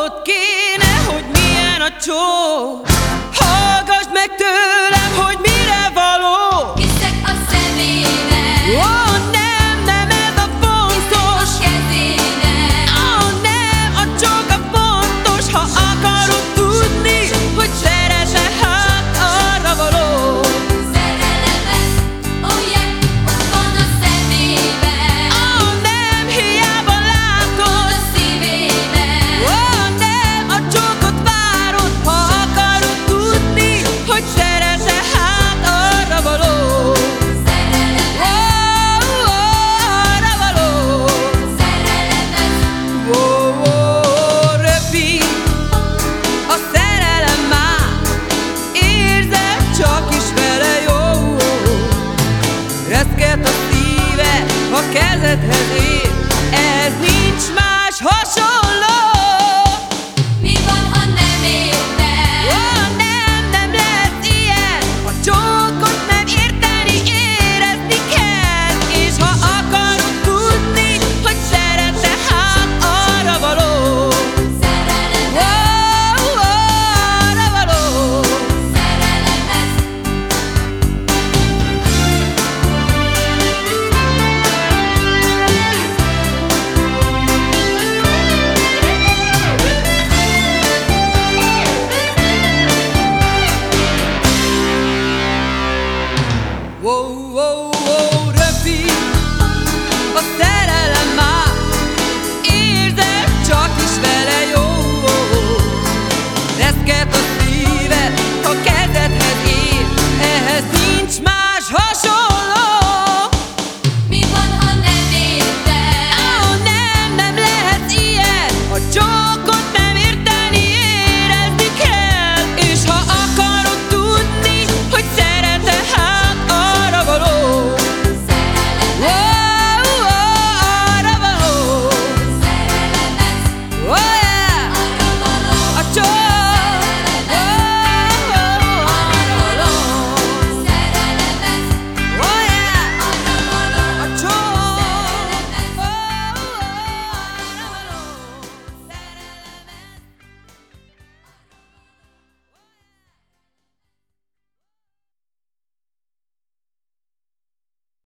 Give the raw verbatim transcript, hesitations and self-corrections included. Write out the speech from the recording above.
Hallod kéne, hogy milyen a csók. Hallgassd meg tőlem, hogy mire való. Hiszek a szemének, Ó, nem, nem ez a fontos. a kezének. Ó, nem, a csók a fontos. Ha akarod tudni, hogy szerese, hát arra való. Szerelemet, oh yeah, ott van a szemében, Ó, nem, hiába látod. a szívében. Ó, nem, a csókot várod. Ha akarod tudni, hogy szerese, hát arra való. Szerelemet, Ó, arra való. szerelemet, Ó, ó, rövid a szerelem már, érzed, csak is vele jó. Reszket a szíve, a kezedhez ér, ez nincs más hasonló.